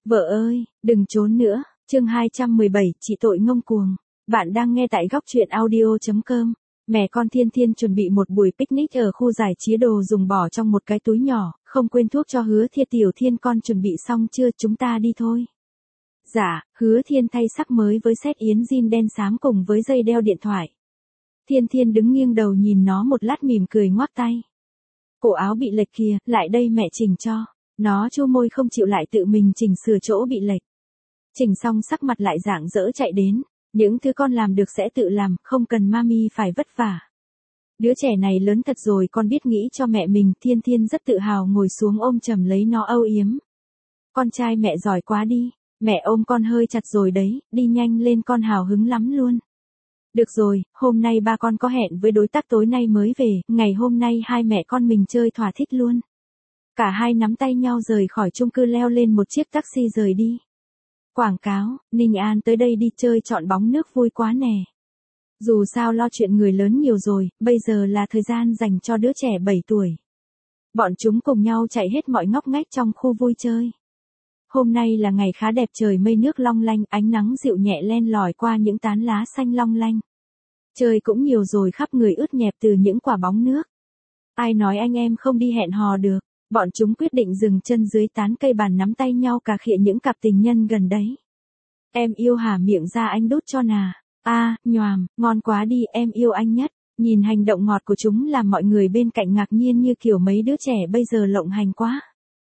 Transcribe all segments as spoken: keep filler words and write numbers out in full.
Vợ ơi, đừng trốn nữa, chương hai trăm mười bảy, chị tội ngông cuồng. Bạn đang nghe tại góc truyện audio chấm com. Mẹ con Thiên Thiên chuẩn bị một buổi picnic ở khu giải trí, đồ dùng bỏ trong một cái túi nhỏ, không quên thuốc cho Hứa Thiên. Tiểu Thiên con chuẩn bị xong chưa, chúng ta đi thôi. Dạ, Hứa Thiên thay sắc mới với set yến jean đen xám cùng với dây đeo điện thoại. Thiên Thiên đứng nghiêng đầu nhìn nó một lát mỉm cười ngoắc tay. Cổ áo bị lệch kìa, lại đây mẹ chỉnh cho. Nó chu môi không chịu lại tự mình chỉnh sửa chỗ bị lệch. Chỉnh xong sắc mặt lại rạng rỡ chạy đến. Những thứ con làm được sẽ tự làm, không cần mami phải vất vả. Đứa trẻ này lớn thật rồi, con biết nghĩ cho mẹ mình. Thiên Thiên rất tự hào ngồi xuống ôm chầm lấy nó âu yếm. Con trai mẹ giỏi quá đi. Mẹ ôm con hơi chặt rồi đấy, đi nhanh lên, con hào hứng lắm luôn. Được rồi, hôm nay ba con có hẹn với đối tác tối nay mới về, ngày hôm nay hai mẹ con mình chơi thỏa thích luôn. Cả hai nắm tay nhau rời khỏi chung cư, leo lên một chiếc taxi rời đi. Quảng cáo, Ninh An tới đây đi chơi chọn bóng nước vui quá nè. Dù sao lo chuyện người lớn nhiều rồi, bây giờ là thời gian dành cho đứa trẻ bảy tuổi. Bọn chúng cùng nhau chạy hết mọi ngóc ngách trong khu vui chơi. Hôm nay là ngày khá đẹp, trời mây nước long lanh, ánh nắng dịu nhẹ len lỏi qua những tán lá xanh long lanh. Trời cũng nhiều rồi, khắp người ướt nhẹp từ những quả bóng nước. Ai nói anh em không đi hẹn hò được. Bọn chúng quyết định dừng chân dưới tán cây bàn nắm tay nhau cà khịa những cặp tình nhân gần đấy. Em yêu hả, miệng ra anh đút cho nà. A, à, nhoàm, ngon quá đi, em yêu anh nhất. Nhìn hành động ngọt của chúng làm mọi người bên cạnh ngạc nhiên như kiểu mấy đứa trẻ bây giờ lộng hành quá.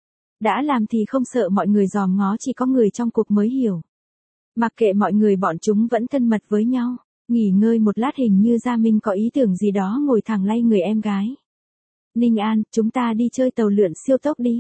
Đã làm thì không sợ mọi người dòm ngó, chỉ có người trong cuộc mới hiểu. Mặc kệ mọi người, bọn chúng vẫn thân mật với nhau. Nghỉ ngơi một lát hình như Gia Minh có ý tưởng gì đó, ngồi thẳng lay người em gái. Ninh An, chúng ta đi chơi tàu lượn siêu tốc đi.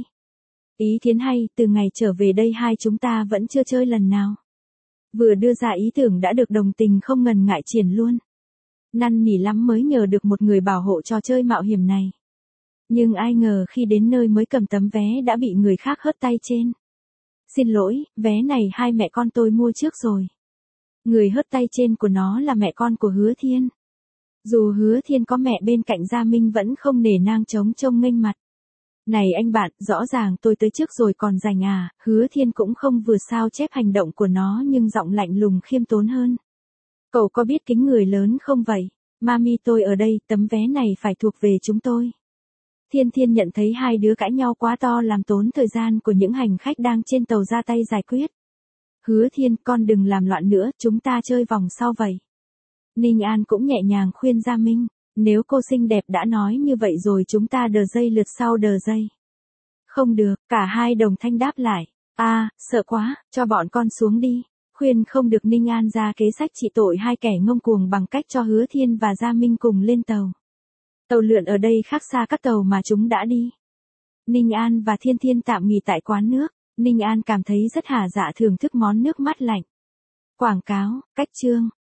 Ý kiến hay, từ ngày trở về đây hai chúng ta vẫn chưa chơi lần nào. Vừa đưa ra ý tưởng đã được đồng tình không ngần ngại triển luôn. Năn nỉ lắm mới nhờ được một người bảo hộ trò chơi mạo hiểm này. Nhưng ai ngờ khi đến nơi mới cầm tấm vé đã bị người khác hớt tay trên. Xin lỗi, vé này hai mẹ con tôi mua trước rồi. Người hớt tay trên của nó là mẹ con của Hứa Thiên. Dù Hứa Thiên có mẹ bên cạnh, Gia Minh vẫn không nể nang trống trông nghênh mặt. Này anh bạn, rõ ràng tôi tới trước rồi còn giành à. Hứa Thiên cũng không vừa sao chép hành động của nó nhưng giọng lạnh lùng khiêm tốn hơn. Cậu có biết kính người lớn không vậy? Mami tôi ở đây, tấm vé này phải thuộc về chúng tôi. Thiên Thiên nhận thấy hai đứa cãi nhau quá to làm tốn thời gian của những hành khách đang trên tàu ra tay giải quyết. Hứa Thiên, con đừng làm loạn nữa, chúng ta chơi vòng sau vậy. Ninh An cũng nhẹ nhàng khuyên Gia Minh, nếu cô xinh đẹp đã nói như vậy rồi chúng ta đờ dây lượt sau đờ dây. Không được, cả hai đồng thanh đáp lại. A, à, sợ quá, cho bọn con xuống đi. Khuyên không được, Ninh An ra kế sách trị tội hai kẻ ngông cuồng bằng cách cho Hứa Thiên và Gia Minh cùng lên tàu. Tàu lượn ở đây khác xa các tàu mà chúng đã đi. Ninh An và Thiên Thiên tạm nghỉ tại quán nước. Ninh An cảm thấy rất hả dạ thưởng thức món nước mát lạnh. Quảng cáo, cách chương,